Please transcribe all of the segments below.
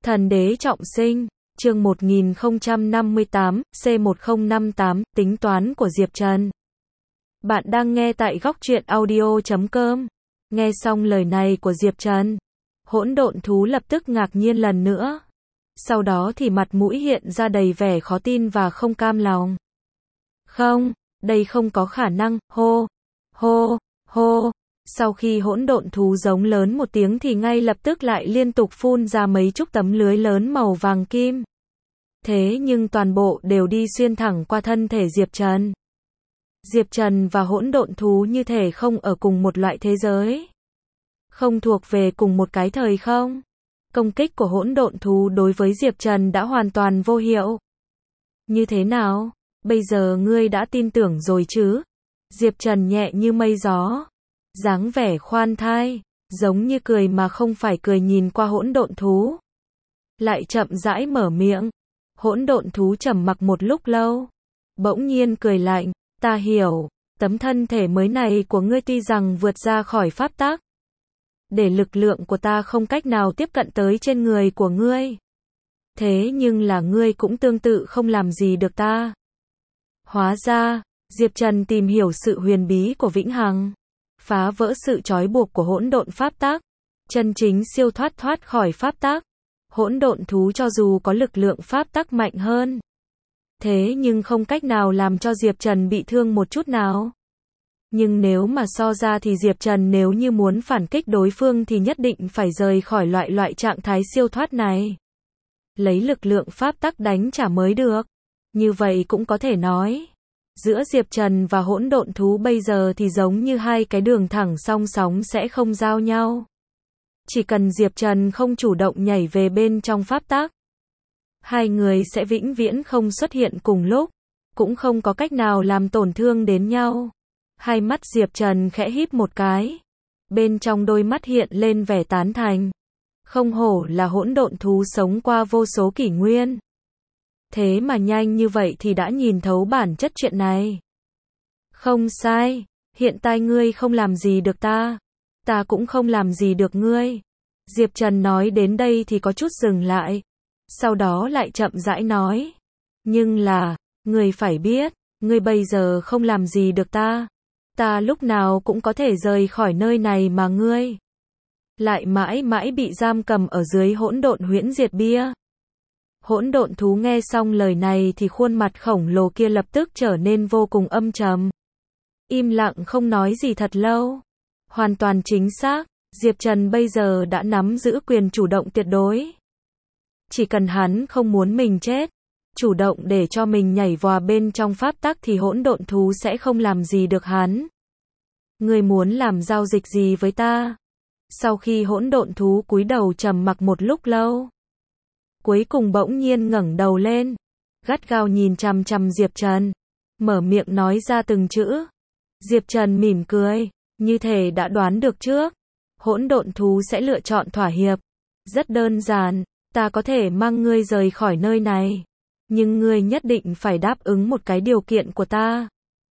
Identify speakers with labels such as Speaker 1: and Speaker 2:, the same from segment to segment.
Speaker 1: Thần đế trọng sinh, chương 1058, C1058, tính toán của Diệp Trần. Bạn đang nghe tại góc truyện audio.com. Nghe xong lời này của Diệp Trần, hỗn độn thú lập tức ngạc nhiên lần nữa. Sau đó thì mặt mũi hiện ra đầy vẻ khó tin và không cam lòng. Không, đây không có khả năng, hô, hô, hô. Sau khi hỗn độn thú giống lớn một tiếng thì ngay lập tức lại liên tục phun ra mấy chục tấm lưới lớn màu vàng kim. Thế nhưng toàn bộ đều đi xuyên thẳng qua thân thể Diệp Trần. Diệp Trần và hỗn độn thú như thể không ở cùng một loại thế giới. Không thuộc về cùng một cái thời không. Công kích của hỗn độn thú đối với Diệp Trần đã hoàn toàn vô hiệu. Như thế nào? Bây giờ ngươi đã tin tưởng rồi chứ? Diệp Trần nhẹ như mây gió. Dáng vẻ khoan thai, giống như cười mà không phải cười nhìn qua hỗn độn thú. Lại chậm rãi mở miệng. Hỗn độn thú trầm mặc một lúc lâu. Bỗng nhiên cười lạnh, ta hiểu, tấm thân thể mới này của ngươi tuy rằng vượt ra khỏi pháp tắc. Để lực lượng của ta không cách nào tiếp cận tới trên người của ngươi. Thế nhưng là ngươi cũng tương tự không làm gì được ta. Hóa ra, Diệp Trần tìm hiểu sự huyền bí của vĩnh hằng. Phá vỡ sự trói buộc của hỗn độn pháp tắc, chân chính siêu thoát khỏi pháp tắc. Hỗn độn thú cho dù có lực lượng pháp tắc mạnh hơn, thế nhưng không cách nào làm cho Diệp Trần bị thương một chút nào. Nhưng nếu mà so ra thì Diệp Trần nếu như muốn phản kích đối phương thì nhất định phải rời khỏi loại trạng thái siêu thoát này. Lấy lực lượng pháp tắc đánh trả mới được. Như vậy cũng có thể nói, giữa Diệp Trần và hỗn độn thú bây giờ thì giống như hai cái đường thẳng song sóng sẽ không giao nhau. Chỉ cần Diệp Trần không chủ động nhảy về bên trong pháp tắc, hai người sẽ vĩnh viễn không xuất hiện cùng lúc, cũng không có cách nào làm tổn thương đến nhau. Hai mắt Diệp Trần khẽ híp một cái. Bên trong đôi mắt hiện lên vẻ tán thành. Không hổ là hỗn độn thú sống qua vô số kỷ nguyên. Thế mà nhanh như vậy thì đã nhìn thấu bản chất chuyện này. Không sai, hiện tại ngươi không làm gì được ta. Ta cũng không làm gì được ngươi. Diệp Trần nói đến đây thì có chút dừng lại. Sau đó lại chậm rãi nói. Nhưng là, ngươi phải biết, ngươi bây giờ không làm gì được ta. Ta lúc nào cũng có thể rời khỏi nơi này mà ngươi lại mãi mãi bị giam cầm ở dưới hỗn độn huyễn diệt bia. Hỗn độn thú nghe xong lời này thì khuôn mặt khổng lồ kia lập tức trở nên vô cùng âm trầm. Im lặng không nói gì thật lâu. Hoàn toàn chính xác, Diệp Trần bây giờ đã nắm giữ quyền chủ động tuyệt đối. Chỉ cần hắn không muốn mình chết, chủ động để cho mình nhảy vào bên trong pháp tắc thì hỗn độn thú sẽ không làm gì được hắn. Ngươi muốn làm giao dịch gì với ta? Sau khi hỗn độn thú cúi đầu trầm mặc một lúc lâu, cuối cùng bỗng nhiên ngẩng đầu lên, gắt gao nhìn chằm chằm Diệp Trần, mở miệng nói ra từng chữ. Diệp Trần mỉm cười, như thể đã đoán được trước, hỗn độn thú sẽ lựa chọn thỏa hiệp. Rất đơn giản, ta có thể mang ngươi rời khỏi nơi này, nhưng ngươi nhất định phải đáp ứng một cái điều kiện của ta.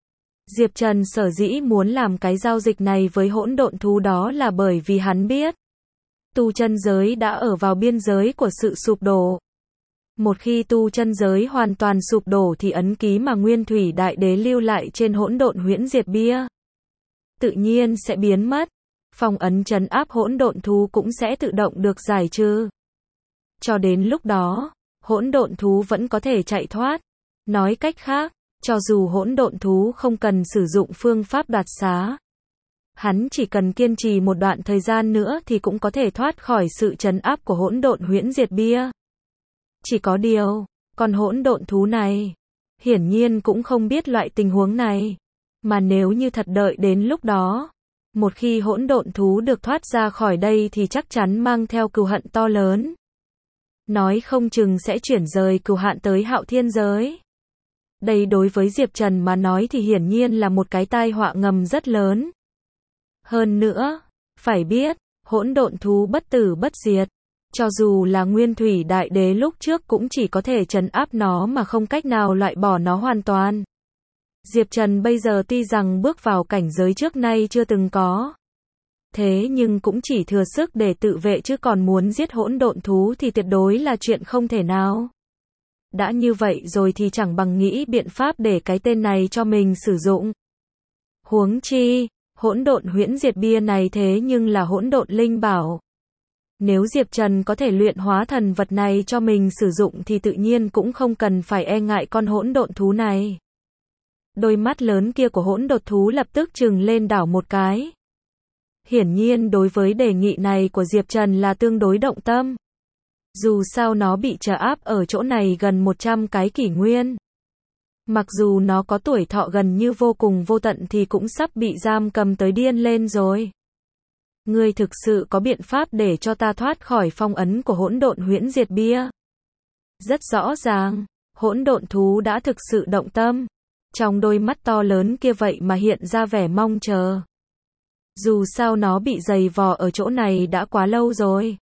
Speaker 1: Diệp Trần sở dĩ muốn làm cái giao dịch này với hỗn độn thú đó là bởi vì hắn biết tu chân giới đã ở vào biên giới của sự sụp đổ. Một khi tu chân giới hoàn toàn sụp đổ thì ấn ký mà Nguyên Thủy Đại Đế lưu lại trên hỗn độn huyễn diệt bia tự nhiên sẽ biến mất. Phong ấn trấn áp hỗn độn thú cũng sẽ tự động được giải trừ. Cho đến lúc đó, hỗn độn thú vẫn có thể chạy thoát. Nói cách khác, cho dù hỗn độn thú không cần sử dụng phương pháp đoạt xá, hắn chỉ cần kiên trì một đoạn thời gian nữa thì cũng có thể thoát khỏi sự trấn áp của hỗn độn huyễn diệt bia. Chỉ có điều, con hỗn độn thú này, hiển nhiên cũng không biết loại tình huống này. Mà nếu như thật đợi đến lúc đó, một khi hỗn độn thú được thoát ra khỏi đây thì chắc chắn mang theo cừu hận to lớn. Nói không chừng sẽ chuyển rời cừu hận tới Hạo Thiên giới. Đây đối với Diệp Trần mà nói thì hiển nhiên là một cái tai họa ngầm rất lớn. Hơn nữa, phải biết, hỗn độn thú bất tử bất diệt. Cho dù là Nguyên Thủy Đại Đế lúc trước cũng chỉ có thể trấn áp nó mà không cách nào loại bỏ nó hoàn toàn. Diệp Trần bây giờ tuy rằng bước vào cảnh giới trước nay chưa từng có. Thế nhưng cũng chỉ thừa sức để tự vệ chứ còn muốn giết hỗn độn thú thì tuyệt đối là chuyện không thể nào. Đã như vậy rồi thì chẳng bằng nghĩ biện pháp để cái tên này cho mình sử dụng. Huống chi, hỗn độn huyễn diệt bia này thế nhưng là hỗn độn linh bảo. Nếu Diệp Trần có thể luyện hóa thần vật này cho mình sử dụng thì tự nhiên cũng không cần phải e ngại con hỗn độn thú này. Đôi mắt lớn kia của hỗn độn thú lập tức trừng lên đảo một cái. Hiển nhiên đối với đề nghị này của Diệp Trần là tương đối động tâm. Dù sao nó bị trà áp ở chỗ này gần 100 cái kỷ nguyên. Mặc dù nó có tuổi thọ gần như vô cùng vô tận thì cũng sắp bị giam cầm tới điên lên rồi. Ngươi thực sự có biện pháp để cho ta thoát khỏi phong ấn của hỗn độn huyễn diệt bia? Rất rõ ràng, hỗn độn thú đã thực sự động tâm. Trong đôi mắt to lớn kia vậy mà hiện ra vẻ mong chờ. Dù sao nó bị giày vò ở chỗ này đã quá lâu rồi.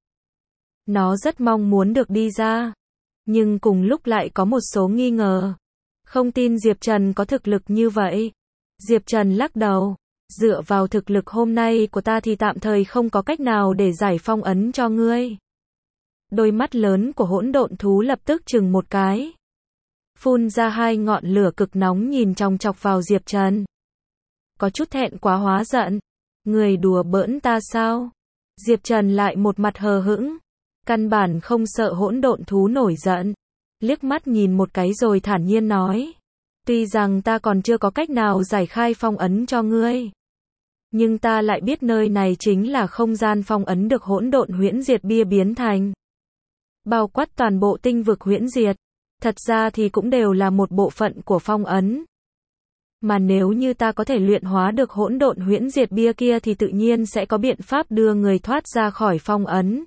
Speaker 1: Nó rất mong muốn được đi ra. Nhưng cùng lúc lại có một số nghi ngờ. Không tin Diệp Trần có thực lực như vậy. Diệp Trần lắc đầu. Dựa vào thực lực hôm nay của ta thì tạm thời không có cách nào để giải phong ấn cho ngươi. Đôi mắt lớn của hỗn độn thú lập tức chừng một cái. Phun ra hai ngọn lửa cực nóng nhìn chòng chọc vào Diệp Trần. Có chút thẹn quá hóa giận. Người đùa bỡn ta sao? Diệp Trần lại một mặt hờ hững. Căn bản không sợ hỗn độn thú nổi giận. Liếc mắt nhìn một cái rồi thản nhiên nói. Tuy rằng ta còn chưa có cách nào giải khai phong ấn cho ngươi. Nhưng ta lại biết nơi này chính là không gian phong ấn được hỗn độn huyễn diệt bia biến thành. Bao quát toàn bộ tinh vực huyễn diệt. Thật ra thì cũng đều là một bộ phận của phong ấn. Mà nếu như ta có thể luyện hóa được hỗn độn huyễn diệt bia kia thì tự nhiên sẽ có biện pháp đưa người thoát ra khỏi phong ấn.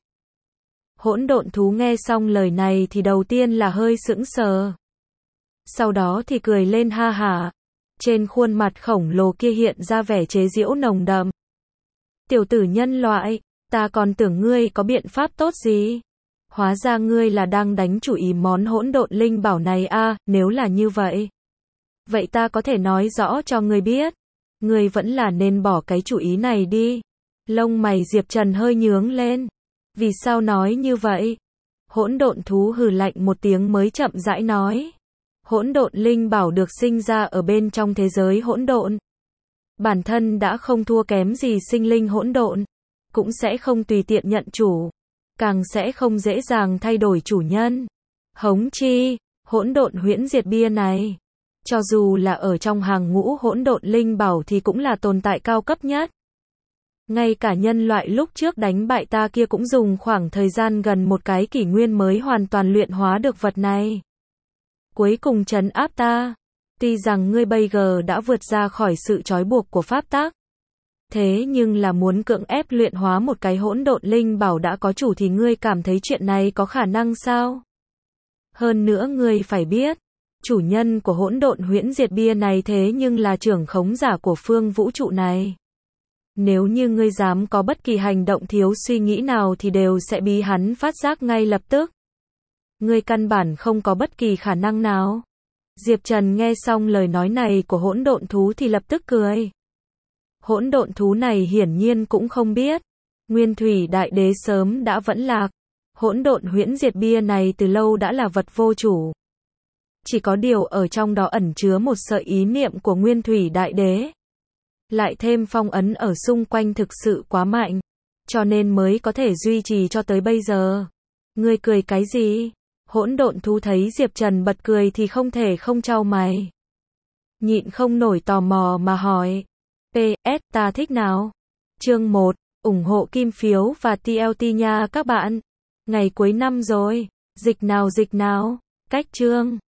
Speaker 1: Hỗn độn thú nghe xong lời này thì đầu tiên là hơi sững sờ. Sau đó thì cười lên ha hả. Trên khuôn mặt khổng lồ kia hiện ra vẻ chế giễu nồng đậm. Tiểu tử nhân loại, ta còn tưởng ngươi có biện pháp tốt gì. Hóa ra ngươi là đang đánh chủ ý món hỗn độn linh bảo này à, nếu là như vậy. Vậy ta có thể nói rõ cho ngươi biết. Ngươi vẫn là nên bỏ cái chủ ý này đi. Lông mày Diệp Trần hơi nhướng lên. Vì sao nói như vậy? Hỗn độn thú hừ lạnh một tiếng mới chậm rãi nói. Hỗn độn linh bảo được sinh ra ở bên trong thế giới hỗn độn. Bản thân đã không thua kém gì sinh linh hỗn độn. Cũng sẽ không tùy tiện nhận chủ. Càng sẽ không dễ dàng thay đổi chủ nhân. Hống chi, hỗn độn huyễn diệt bia này. Cho dù là ở trong hàng ngũ hỗn độn linh bảo thì cũng là tồn tại cao cấp nhất. Ngay cả nhân loại lúc trước đánh bại ta kia cũng dùng khoảng thời gian gần một cái kỷ nguyên mới hoàn toàn luyện hóa được vật này. Cuối cùng trấn áp ta. Tuy rằng ngươi bây giờ đã vượt ra khỏi sự trói buộc của pháp tắc. Thế nhưng là muốn cưỡng ép luyện hóa một cái hỗn độn linh bảo đã có chủ thì ngươi cảm thấy chuyện này có khả năng sao? Hơn nữa ngươi phải biết. Chủ nhân của hỗn độn huyễn diệt bia này thế nhưng là trưởng khống giả của phương vũ trụ này. Nếu như ngươi dám có bất kỳ hành động thiếu suy nghĩ nào thì đều sẽ bị hắn phát giác ngay lập tức. Ngươi căn bản không có bất kỳ khả năng nào. Diệp Trần nghe xong lời nói này của hỗn độn thú thì lập tức cười. Hỗn độn thú này hiển nhiên cũng không biết. Nguyên Thủy Đại Đế sớm đã vẫn lạc. Hỗn độn huyễn diệt bia này từ lâu đã là vật vô chủ. Chỉ có điều ở trong đó ẩn chứa một sợi ý niệm của Nguyên Thủy Đại Đế. Lại thêm phong ấn ở xung quanh thực sự quá mạnh. Cho nên mới có thể duy trì cho tới bây giờ. Ngươi cười cái gì? Hỗn độn thú thấy Diệp Trần bật cười thì không thể không chau mày. Nhịn không nổi tò mò mà hỏi. PS, ta thích nào? Chương 1, ủng hộ kim phiếu và TLT nha các bạn. Ngày cuối năm rồi. Dịch nào. Cách chương.